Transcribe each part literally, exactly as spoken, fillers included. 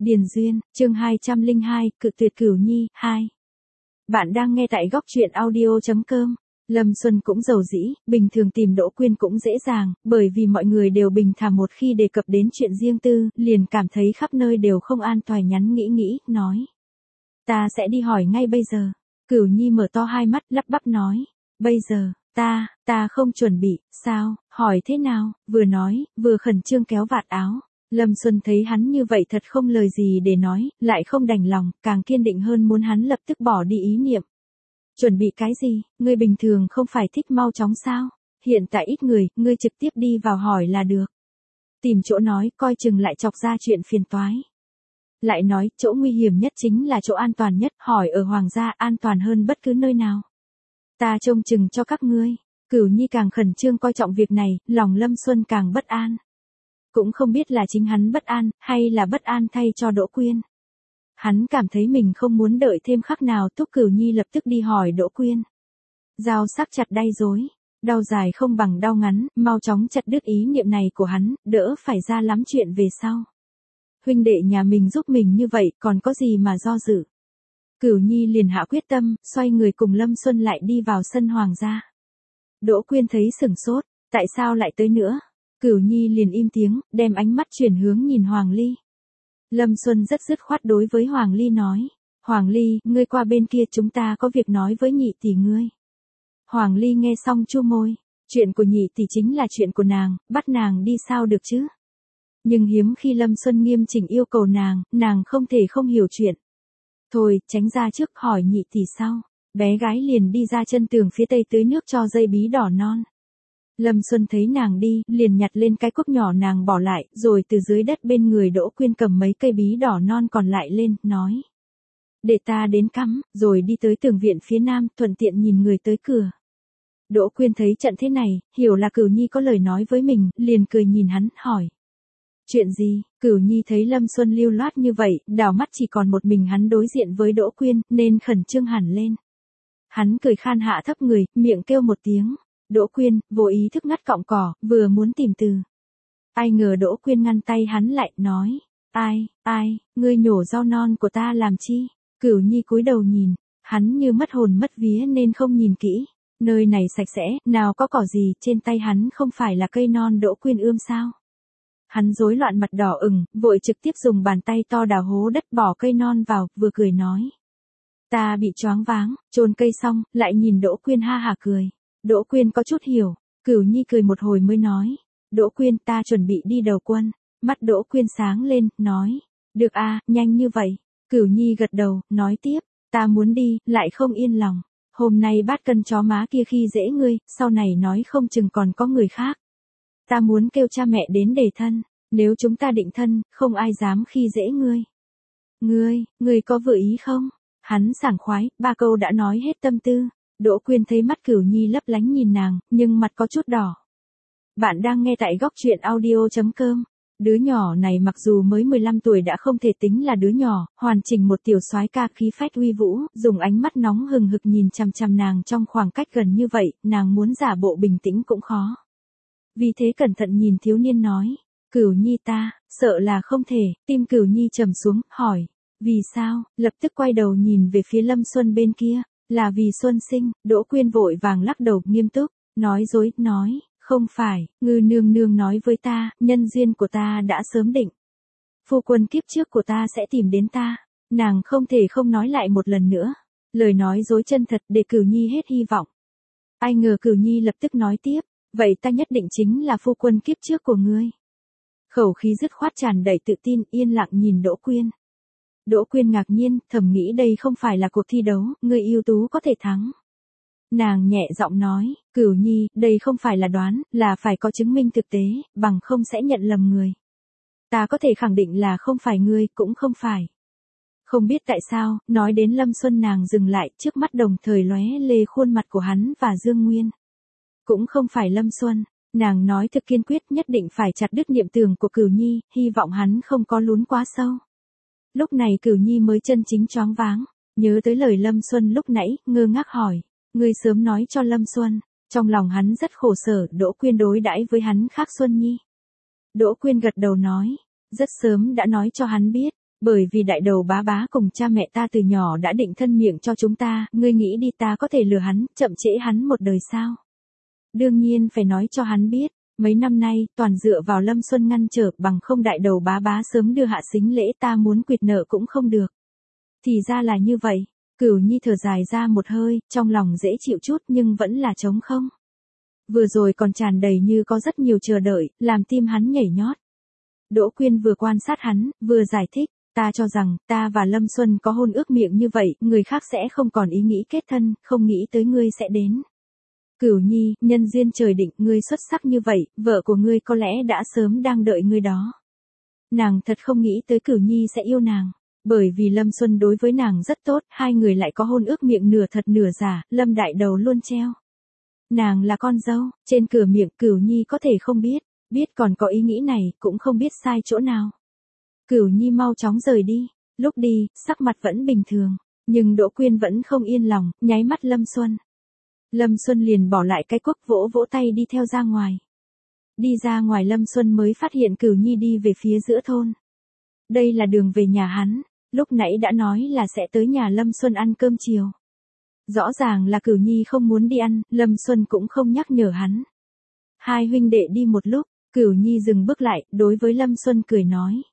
Điền Duyên, chương hai trăm lẻ hai, cự tuyệt Cửu Nhi, hai. Bạn đang nghe tại góc truyện audio chấm com. Lâm Xuân cũng giàu dĩ, bình thường tìm Đỗ Quyên cũng dễ dàng, bởi vì mọi người đều bình thản một khi đề cập đến chuyện riêng tư, liền cảm thấy khắp nơi đều không an toàn nhắn nghĩ nghĩ, nói. Ta sẽ đi hỏi ngay bây giờ. Cửu Nhi mở to hai mắt, lắp bắp nói. Bây giờ, ta, ta không chuẩn bị, sao, hỏi thế nào, vừa nói, vừa khẩn trương kéo vạt áo. Lâm Xuân thấy hắn như vậy thật không lời gì để nói, lại không đành lòng, càng kiên định hơn muốn hắn lập tức bỏ đi ý niệm. Chuẩn bị cái gì, ngươi bình thường không phải thích mau chóng sao, hiện tại ít người, ngươi trực tiếp đi vào hỏi là được. Tìm chỗ nói, coi chừng lại chọc ra chuyện phiền toái. Lại nói, chỗ nguy hiểm nhất chính là chỗ an toàn nhất, hỏi ở Hoàng gia an toàn hơn bất cứ nơi nào. Ta trông chừng cho các ngươi. Cửu Nhi càng khẩn trương coi trọng việc này, lòng Lâm Xuân càng bất an. Cũng không biết là chính hắn bất an, hay là bất an thay cho Đỗ Quyên. Hắn cảm thấy mình không muốn đợi thêm khắc nào, thúc Cửu Nhi lập tức đi hỏi Đỗ Quyên. Dao sắc chặt đay rối, đau dài không bằng đau ngắn, mau chóng chặt đứt ý niệm này của hắn, đỡ phải ra lắm chuyện về sau. Huynh đệ nhà mình giúp mình như vậy, còn có gì mà do dự. Cửu Nhi liền hạ quyết tâm, xoay người cùng Lâm Xuân lại đi vào sân Hoàng gia. Đỗ Quyên thấy sửng sốt, tại sao lại tới nữa? Cửu Nhi liền im tiếng, đem ánh mắt chuyển hướng nhìn Hoàng Ly. Lâm Xuân rất dứt khoát đối với Hoàng Ly nói. Hoàng Ly, ngươi qua bên kia chúng ta có việc nói với nhị tỷ ngươi. Hoàng Ly nghe xong chu môi. Chuyện của nhị tỷ chính là chuyện của nàng, bắt nàng đi sao được chứ? Nhưng hiếm khi Lâm Xuân nghiêm chỉnh yêu cầu nàng, nàng không thể không hiểu chuyện. Thôi, tránh ra trước hỏi nhị tỷ sau. Bé gái liền đi ra chân tường phía tây tưới nước cho dây bí đỏ non. Lâm Xuân thấy nàng đi, liền nhặt lên cái cúc nhỏ nàng bỏ lại, rồi từ dưới đất bên người Đỗ Quyên cầm mấy cây bí đỏ non còn lại lên, nói. Để ta đến cắm, rồi đi tới tường viện phía nam, thuận tiện nhìn người tới cửa. Đỗ Quyên thấy trận thế này, hiểu là Cửu Nhi có lời nói với mình, liền cười nhìn hắn, hỏi. Chuyện gì? Cửu Nhi thấy Lâm Xuân lưu loát như vậy, đảo mắt chỉ còn một mình hắn đối diện với Đỗ Quyên, nên khẩn trương hẳn lên. Hắn cười khan hạ thấp người, miệng kêu một tiếng. Đỗ Quyên, vô ý thức ngắt cọng cỏ, vừa muốn tìm từ. Ai ngờ Đỗ Quyên ngăn tay hắn lại, nói. Ai, ai, ngươi nhổ rau non của ta làm chi? Cửu Nhi cúi đầu nhìn, hắn như mất hồn mất vía nên không nhìn kỹ. Nơi này sạch sẽ, nào có cỏ gì, trên tay hắn không phải là cây non Đỗ Quyên ươm sao? Hắn rối loạn mặt đỏ ửng, vội trực tiếp dùng bàn tay to đào hố đất bỏ cây non vào, vừa cười nói. Ta bị choáng váng, chôn cây xong, lại nhìn Đỗ Quyên ha hả cười. Đỗ Quyên có chút hiểu, Cửu Nhi cười một hồi mới nói. Đỗ Quyên, ta chuẩn bị đi đầu quân. Mắt Đỗ Quyên sáng lên, nói. Được a, nhanh như vậy. Cửu Nhi gật đầu, nói tiếp. Ta muốn đi, lại không yên lòng. Hôm nay bát cân chó má kia khi dễ ngươi, sau này nói không chừng còn có người khác. Ta muốn kêu cha mẹ đến để thân. Nếu chúng ta định thân, không ai dám khi dễ ngươi. Ngươi, ngươi có vừa ý không? Hắn sảng khoái, ba câu đã nói hết tâm tư. Đỗ Quyên thấy mắt Cửu Nhi lấp lánh nhìn nàng, nhưng mặt có chút đỏ. Bạn đang nghe tại góc truyện audio chấm com. Đứa nhỏ này mặc dù mới mười lăm tuổi đã không thể tính là đứa nhỏ, hoàn chỉnh một tiểu soái ca khí phách uy vũ, dùng ánh mắt nóng hừng hực nhìn chằm chằm nàng trong khoảng cách gần như vậy, nàng muốn giả bộ bình tĩnh cũng khó. Vì thế cẩn thận nhìn thiếu niên nói, Cửu Nhi ta, sợ là không thể, tim Cửu Nhi trầm xuống, hỏi, vì sao, lập tức quay đầu nhìn về phía Lâm Xuân bên kia. Là vì Xuân sinh, Đỗ Quyên vội vàng lắc đầu nghiêm túc, nói dối, nói, không phải, ngư nương nương nói với ta, nhân duyên của ta đã sớm định. Phu quân kiếp trước của ta sẽ tìm đến ta, nàng không thể không nói lại một lần nữa, lời nói dối chân thật để Cửu Nhi hết hy vọng. Ai ngờ Cửu Nhi lập tức nói tiếp, vậy ta nhất định chính là phu quân kiếp trước của ngươi. Khẩu khí dứt khoát tràn đầy tự tin, yên lặng nhìn Đỗ Quyên. Đỗ Quyên ngạc nhiên, thầm nghĩ đây không phải là cuộc thi đấu, người ưu tú có thể thắng. Nàng nhẹ giọng nói, Cửu Nhi, đây không phải là đoán, là phải có chứng minh thực tế, bằng không sẽ nhận lầm người. Ta có thể khẳng định là không phải ngươi, cũng không phải. Không biết tại sao, nói đến Lâm Xuân nàng dừng lại, trước mắt đồng thời lóe lê khuôn mặt của hắn và Dương Nguyên. Cũng không phải Lâm Xuân, nàng nói thực kiên quyết nhất định phải chặt đứt niệm tưởng của Cửu Nhi, hy vọng hắn không có lún quá sâu. Lúc này Cửu Nhi mới chân chính choáng váng, nhớ tới lời Lâm Xuân lúc nãy, ngơ ngác hỏi, ngươi sớm nói cho Lâm Xuân, trong lòng hắn rất khổ sở, Đỗ Quyên đối đãi với hắn khác Xuân Nhi. Đỗ Quyên gật đầu nói, rất sớm đã nói cho hắn biết, Bởi vì đại đầu bá bá cùng cha mẹ ta từ nhỏ đã định thân miệng cho chúng ta, ngươi nghĩ đi ta có thể lừa hắn, chậm trễ hắn một đời sao? Đương nhiên phải nói cho hắn biết, mấy năm nay, toàn dựa vào Lâm Xuân ngăn trở, bằng không đại đầu bá bá sớm đưa hạ sính lễ ta muốn quyệt nợ cũng không được. Thì ra là như vậy, Cửu Nhi thở dài ra một hơi, trong lòng dễ chịu chút nhưng vẫn là trống không. Vừa rồi còn tràn đầy như có rất nhiều chờ đợi, làm tim hắn nhảy nhót. Đỗ Quyên vừa quan sát hắn, vừa giải thích, ta cho rằng, ta và Lâm Xuân có hôn ước miệng như vậy, người khác sẽ không còn ý nghĩ kết thân, không nghĩ tới ngươi sẽ đến. Cửu Nhi, nhân duyên trời định, ngươi xuất sắc như vậy, vợ của ngươi có lẽ đã sớm đang đợi ngươi đó. Nàng thật không nghĩ tới Cửu Nhi sẽ yêu nàng. Bởi vì Lâm Xuân đối với nàng rất tốt, hai người lại có hôn ước miệng nửa thật nửa giả, Lâm đại đầu luôn treo. Nàng là con dâu, trên cửa miệng Cửu Nhi có thể không biết, biết còn có ý nghĩ này, cũng không biết sai chỗ nào. Cửu Nhi mau chóng rời đi, lúc đi, sắc mặt vẫn bình thường, nhưng Đỗ Quyên vẫn không yên lòng, nháy mắt Lâm Xuân. Lâm Xuân liền bỏ lại cái cuốc vỗ vỗ tay đi theo ra ngoài. Đi ra ngoài Lâm Xuân mới phát hiện Cửu Nhi đi về phía giữa thôn. Đây là đường về nhà hắn, lúc nãy đã nói là sẽ tới nhà Lâm Xuân ăn cơm chiều. Rõ ràng là Cửu Nhi không muốn đi ăn, Lâm Xuân cũng không nhắc nhở hắn. Hai huynh đệ đi một lúc, Cửu Nhi dừng bước lại, đối với Lâm Xuân cười nói.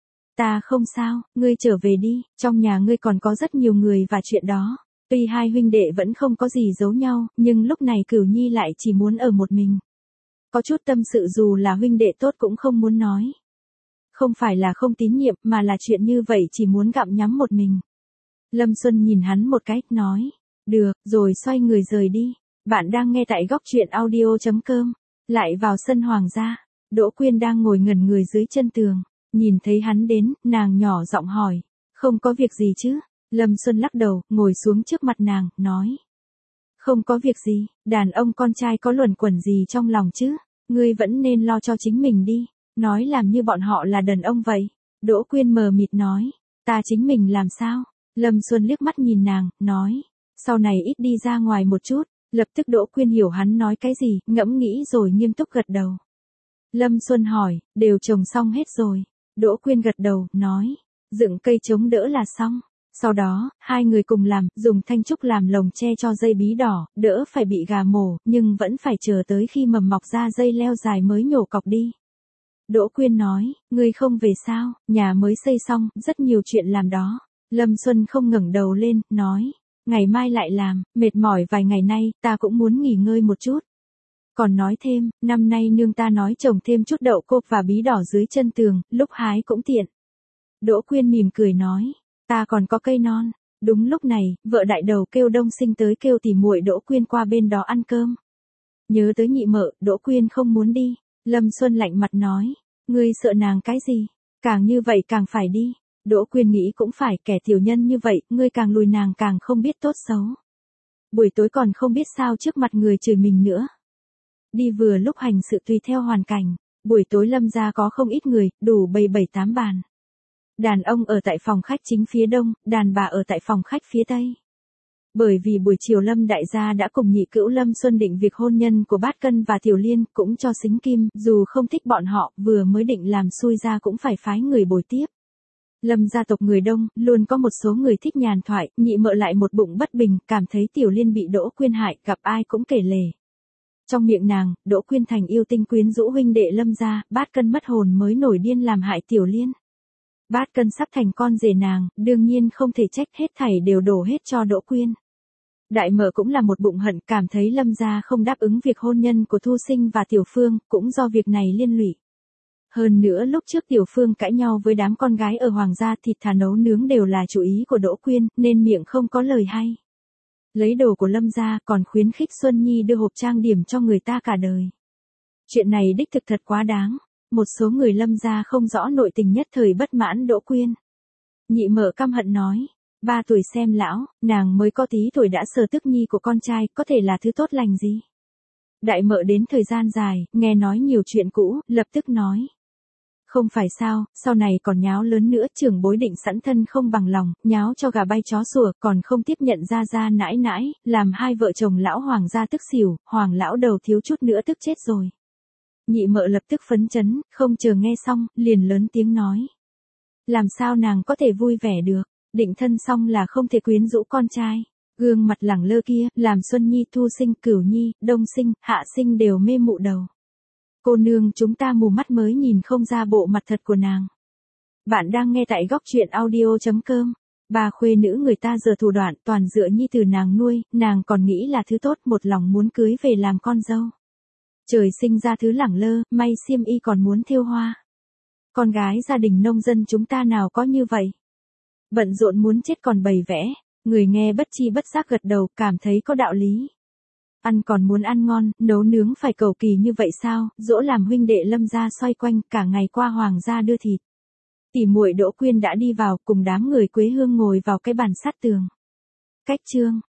Ta không sao, ngươi trở về đi, trong nhà ngươi còn có rất nhiều người và chuyện đó. Tuy hai huynh đệ vẫn không có gì giấu nhau, nhưng lúc này Cửu Nhi lại chỉ muốn ở một mình. Có chút tâm sự dù là huynh đệ tốt cũng không muốn nói. Không phải là không tín nhiệm mà là chuyện như vậy chỉ muốn gặm nhắm một mình. Lâm Xuân nhìn hắn một cái, nói. Được, rồi xoay người rời đi. Bạn đang nghe tại góc truyện audio chấm com. Lại vào sân hoàng gia. Đỗ Quyên đang ngồi ngẩn người dưới chân tường. Nhìn thấy hắn đến, nàng nhỏ giọng hỏi. Không có việc gì chứ? Lâm Xuân lắc đầu, ngồi xuống trước mặt nàng, nói. Không có việc gì, đàn ông con trai có luẩn quẩn gì trong lòng chứ? Ngươi vẫn nên lo cho chính mình đi. Nói làm như bọn họ là đàn ông vậy. Đỗ Quyên mờ mịt nói. Ta chính mình làm sao? Lâm Xuân liếc mắt nhìn nàng, nói. Sau này ít đi ra ngoài một chút. Lập tức Đỗ Quyên hiểu hắn nói cái gì, ngẫm nghĩ rồi nghiêm túc gật đầu. Lâm Xuân hỏi, đều trồng xong hết rồi. Đỗ Quyên gật đầu, nói. Dựng cây chống đỡ là xong. Sau đó, hai người cùng làm, dùng thanh trúc làm lồng che cho dây bí đỏ, đỡ phải bị gà mổ, nhưng vẫn phải chờ tới khi mầm mọc ra dây leo dài mới nhổ cọc đi. Đỗ Quyên nói, ngươi không về sao, nhà mới xây xong, rất nhiều chuyện làm đó. Lâm Xuân không ngẩng đầu lên, nói, ngày mai lại làm, mệt mỏi vài ngày nay, ta cũng muốn nghỉ ngơi một chút. Còn nói thêm, năm nay nương ta nói trồng thêm chút đậu cô và bí đỏ dưới chân tường, lúc hái cũng tiện. Đỗ Quyên mỉm cười nói, ta còn có cây non. Đúng lúc này, vợ đại đầu kêu Đông Sinh tới kêu tỉ muội Đỗ Quyên qua bên đó ăn cơm. Nhớ tới nhị mợ, Đỗ Quyên không muốn đi. Lâm Xuân lạnh mặt nói, ngươi sợ nàng cái gì? Càng như vậy càng phải đi. Đỗ Quyên nghĩ cũng phải, kẻ tiểu nhân như vậy, ngươi càng lùi nàng càng không biết tốt xấu. Buổi tối còn không biết sao trước mặt người chửi mình nữa. Đi vừa lúc hành sự tùy theo hoàn cảnh. Buổi tối Lâm gia có không ít người, đủ bầy bảy tám bàn. Đàn ông ở tại phòng khách chính phía đông, đàn bà ở tại phòng khách phía tây. Bởi vì buổi chiều Lâm đại gia đã cùng nhị cữu Lâm Xuân định việc hôn nhân của Bát Cân và Tiểu Liên, cũng cho xính kim, dù không thích bọn họ, vừa mới định làm xui ra cũng phải phái người bồi tiếp. Lâm gia tộc người đông, luôn có một số người thích nhàn thoại, nhị mợ lại một bụng bất bình, cảm thấy Tiểu Liên bị Đỗ Quyên hại, gặp ai cũng kể lể. Trong miệng nàng, Đỗ Quyên thành yêu tinh quyến rũ huynh đệ Lâm gia, Bát Cân mất hồn mới nổi điên làm hại Tiểu Liên. Bát Cân sắp thành con rể nàng, đương nhiên không thể trách, hết thảy đều đổ hết cho Đỗ Quyên. Đại mợ cũng là một bụng hận, cảm thấy Lâm gia không đáp ứng việc hôn nhân của Thu Sinh và Tiểu Phương, cũng do việc này liên lụy. Hơn nữa lúc trước Tiểu Phương cãi nhau với đám con gái ở Hoàng gia, thịt thà nấu nướng đều là chủ ý của Đỗ Quyên, nên miệng không có lời hay. Lấy đồ của Lâm gia, còn khuyến khích Xuân Nhi đưa hộp trang điểm cho người ta cả đời. Chuyện này đích thực thật quá đáng. Một số người Lâm gia không rõ nội tình nhất thời bất mãn Đỗ Quyên. Nhị mợ căm hận nói, ba tuổi xem lão, nàng mới có tí tuổi đã sờ tức nhi của con trai, có thể là thứ tốt lành gì. Đại mợ đến thời gian dài, nghe nói nhiều chuyện cũ, lập tức nói. Không phải sao, sau này còn nháo lớn nữa, trưởng bối định sẵn thân không bằng lòng, nháo cho gà bay chó sủa, còn không tiếp nhận ra ra nãi nãi, làm hai vợ chồng lão Hoàng gia tức xỉu, Hoàng lão đầu thiếu chút nữa tức chết rồi. Nhị mợ lập tức phấn chấn, không chờ nghe xong, liền lớn tiếng nói. Làm sao nàng có thể vui vẻ được, định thân xong là không thể quyến rũ con trai. Gương mặt lẳng lơ kia, làm Xuân Nhi, Thu Sinh, Cửu Nhi, Đông Sinh, Hạ Sinh đều mê mụ đầu. Cô nương chúng ta mù mắt mới nhìn không ra bộ mặt thật của nàng. Bạn đang nghe tại góc truyện audio.com. Bà khuê nữ người ta giờ thủ đoạn toàn dựa Nhi từ nàng nuôi, nàng còn nghĩ là thứ tốt một lòng muốn cưới về làm con dâu. Trời sinh ra thứ lẳng lơ, may xiêm y còn muốn thêu hoa. Con gái gia đình nông dân chúng ta nào có như vậy. Bận rộn muốn chết còn bày vẽ, người nghe bất chi bất giác gật đầu cảm thấy có đạo lý. Ăn còn muốn ăn ngon, nấu nướng phải cầu kỳ như vậy sao, dỗ làm huynh đệ Lâm gia xoay quanh cả ngày qua hoàng gia đưa thịt. Tỷ muội Đỗ Quyên đã đi vào cùng đám người Quế Hương ngồi vào cái bàn sát tường. Cách chương,